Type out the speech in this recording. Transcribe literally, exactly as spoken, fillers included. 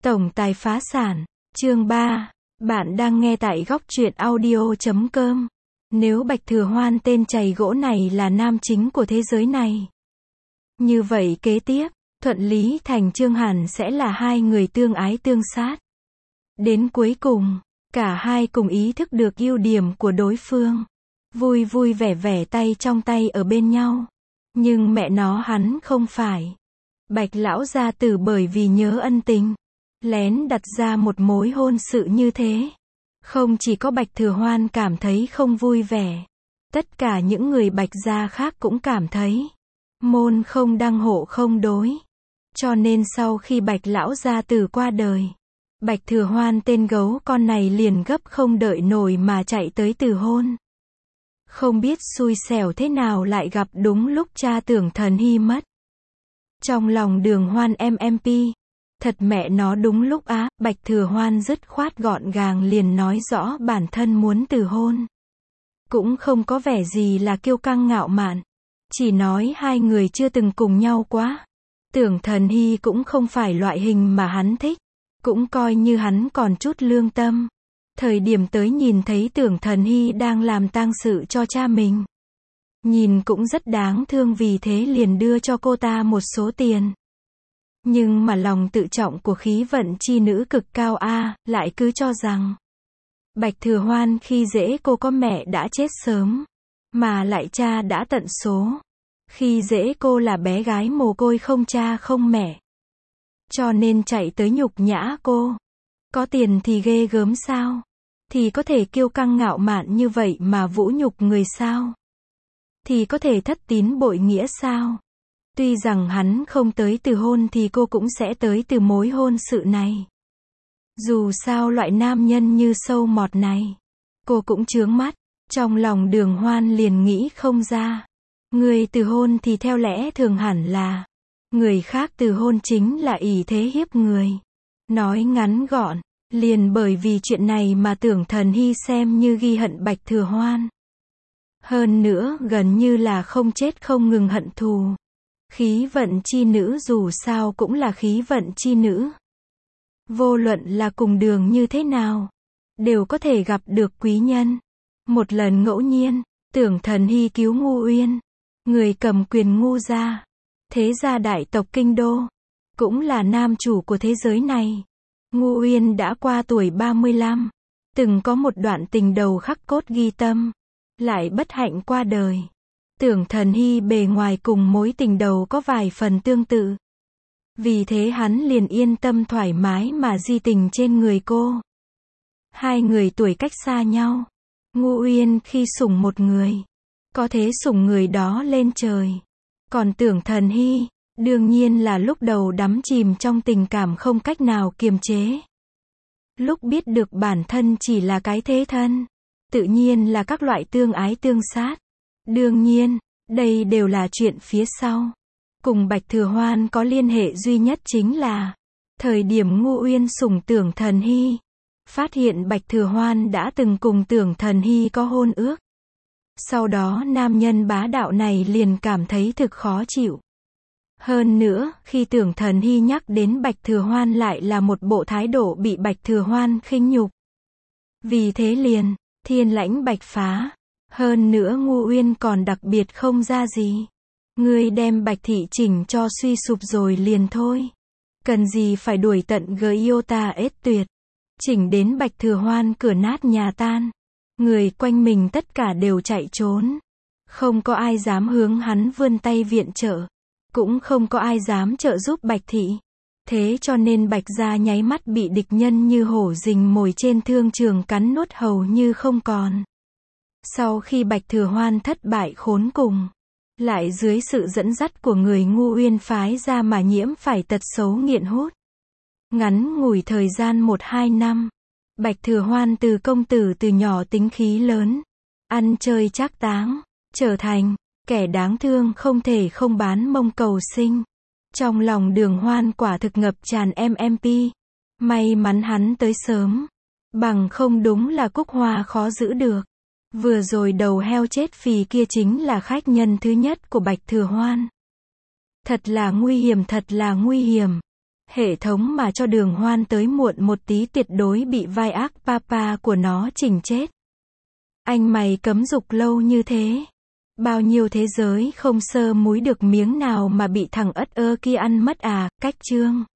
Tổng tài phá sản. Chương ba. Bạn đang nghe tại góc truyện audio chấm com. Nếu Bạch Thừa Hoan tên chày gỗ này là nam chính của thế giới này, như vậy kế tiếp, Thuận Lý Thành Chương hẳn sẽ là hai người tương ái tương sát. Đến cuối cùng, cả hai cùng ý thức được ưu điểm của đối phương. Vui vui vẻ vẻ tay trong tay ở bên nhau. Nhưng mẹ nó hắn không phải. Bạch lão gia tử bởi vì nhớ ân tình, lén đặt ra một mối hôn sự như thế. Không chỉ có Bạch Thừa Hoan cảm thấy không vui vẻ, tất cả những người Bạch gia khác cũng cảm thấy môn không đăng hộ không đối. Cho nên sau khi Bạch lão gia tử qua đời, Bạch Thừa Hoan tên gấu con này liền gấp không đợi nổi mà chạy tới từ hôn. Không biết xui xẻo thế nào lại gặp đúng lúc cha Tưởng Thần Hy mất. Trong lòng Đường Hoan em em pê, thật mẹ nó đúng lúc á. Bạch Thừa Hoan dứt khoát gọn gàng liền nói rõ bản thân muốn từ hôn. Cũng không có vẻ gì là kiêu căng ngạo mạn, chỉ nói hai người chưa từng cùng nhau quá. Tưởng Thần Hy cũng không phải loại hình mà hắn thích, cũng coi như hắn còn chút lương tâm. Thời điểm tới nhìn thấy Tưởng Thần Hy đang làm tang sự cho cha mình, nhìn cũng rất đáng thương, vì thế liền đưa cho cô ta một số tiền. Nhưng mà lòng tự trọng của khí vận chi nữ cực cao a, lại cứ cho rằng Bạch Thừa Hoan khi dễ cô có mẹ đã chết sớm, mà lại cha đã tận số. Khi dễ cô là bé gái mồ côi không cha không mẹ, cho nên chạy tới nhục nhã cô. Có tiền thì ghê gớm sao? Thì có thể kiêu căng ngạo mạn như vậy mà vũ nhục người sao? Thì có thể thất tín bội nghĩa sao? Tuy rằng hắn không tới từ hôn thì cô cũng sẽ tới từ mối hôn sự này. Dù sao loại nam nhân như sâu mọt này, cô cũng chướng mắt. Trong lòng Đường Hoan liền nghĩ không ra. Người từ hôn thì theo lẽ thường hẳn là người khác từ hôn chính là ỷ thế hiếp người. Nói ngắn gọn, liền bởi vì chuyện này mà Tưởng Thần Hy xem như ghi hận Bạch Thừa Hoan. Hơn nữa gần như là không chết không ngừng hận thù. Khí vận chi nữ dù sao cũng là khí vận chi nữ. Vô luận là cùng đường như thế nào, đều có thể gặp được quý nhân. Một lần ngẫu nhiên, Tưởng Thần Hy cứu Ngu Uyên, người cầm quyền Ngu gia, thế gia đại tộc kinh đô, cũng là nam chủ của thế giới này. Ngu Uyên đã qua tuổi ba mươi lăm, từng có một đoạn tình đầu khắc cốt ghi tâm, lại bất hạnh qua đời. Tưởng Thần Hy bề ngoài cùng mối tình đầu có vài phần tương tự, vì thế hắn liền yên tâm thoải mái mà di tình trên người cô. Hai người tuổi cách xa nhau. Ngu Uyên khi sủng một người, có thể sủng người đó lên trời. Còn Tưởng Thần Hy, đương nhiên là lúc đầu đắm chìm trong tình cảm không cách nào kiềm chế. Lúc biết được bản thân chỉ là cái thế thân, tự nhiên là các loại tương ái tương sát. Đương nhiên, đây đều là chuyện phía sau. Cùng Bạch Thừa Hoan có liên hệ duy nhất chính là thời điểm Ngu Uyên sủng Tưởng Thần Hy, phát hiện Bạch Thừa Hoan đã từng cùng Tưởng Thần Hy có hôn ước. Sau đó nam nhân bá đạo này liền cảm thấy thực khó chịu. Hơn nữa, khi Tưởng Thần Hy nhắc đến Bạch Thừa Hoan lại là một bộ thái độ bị Bạch Thừa Hoan khinh nhục. Vì thế liền thiên lãnh bạch phá. Hơn nữa Ngu Uyên còn đặc biệt không ra gì. Ngươi đem Bạch thị chỉnh cho suy sụp rồi liền thôi. Cần gì phải đuổi tận Giota ết tuyệt. Chỉnh đến Bạch Thừa Hoan cửa nát nhà tan. Người quanh mình tất cả đều chạy trốn. Không có ai dám hướng hắn vươn tay viện trợ. Cũng không có ai dám trợ giúp Bạch thị. Thế cho nên Bạch gia nháy mắt bị địch nhân như hổ rình mồi trên thương trường cắn nuốt hầu như không còn. Sau khi Bạch Thừa Hoan thất bại khốn cùng, lại dưới sự dẫn dắt của người Ngu Uyên phái ra mà nhiễm phải tật xấu nghiện hút. Ngắn ngủi thời gian một hai năm, Bạch Thừa Hoan từ công tử từ nhỏ tính khí lớn, ăn chơi trác táng, trở thành kẻ đáng thương không thể không bán mông cầu sinh. Trong lòng Đường Hoan quả thực ngập tràn em em pê. May mắn hắn tới sớm, bằng không đúng là cúc hoa khó giữ được. Vừa rồi đầu heo chết phì kia chính là khách nhân thứ nhất của Bạch Thừa Hoan. Thật là nguy hiểm, thật là nguy hiểm. Hệ thống mà cho Đường Hoan tới muộn một tí tuyệt đối bị vai ác papa của nó chỉnh chết. Anh mày cấm dục lâu như thế. Bao nhiêu thế giới không sơ múi được miếng nào mà bị thằng ất ơ kia ăn mất à, cách chương.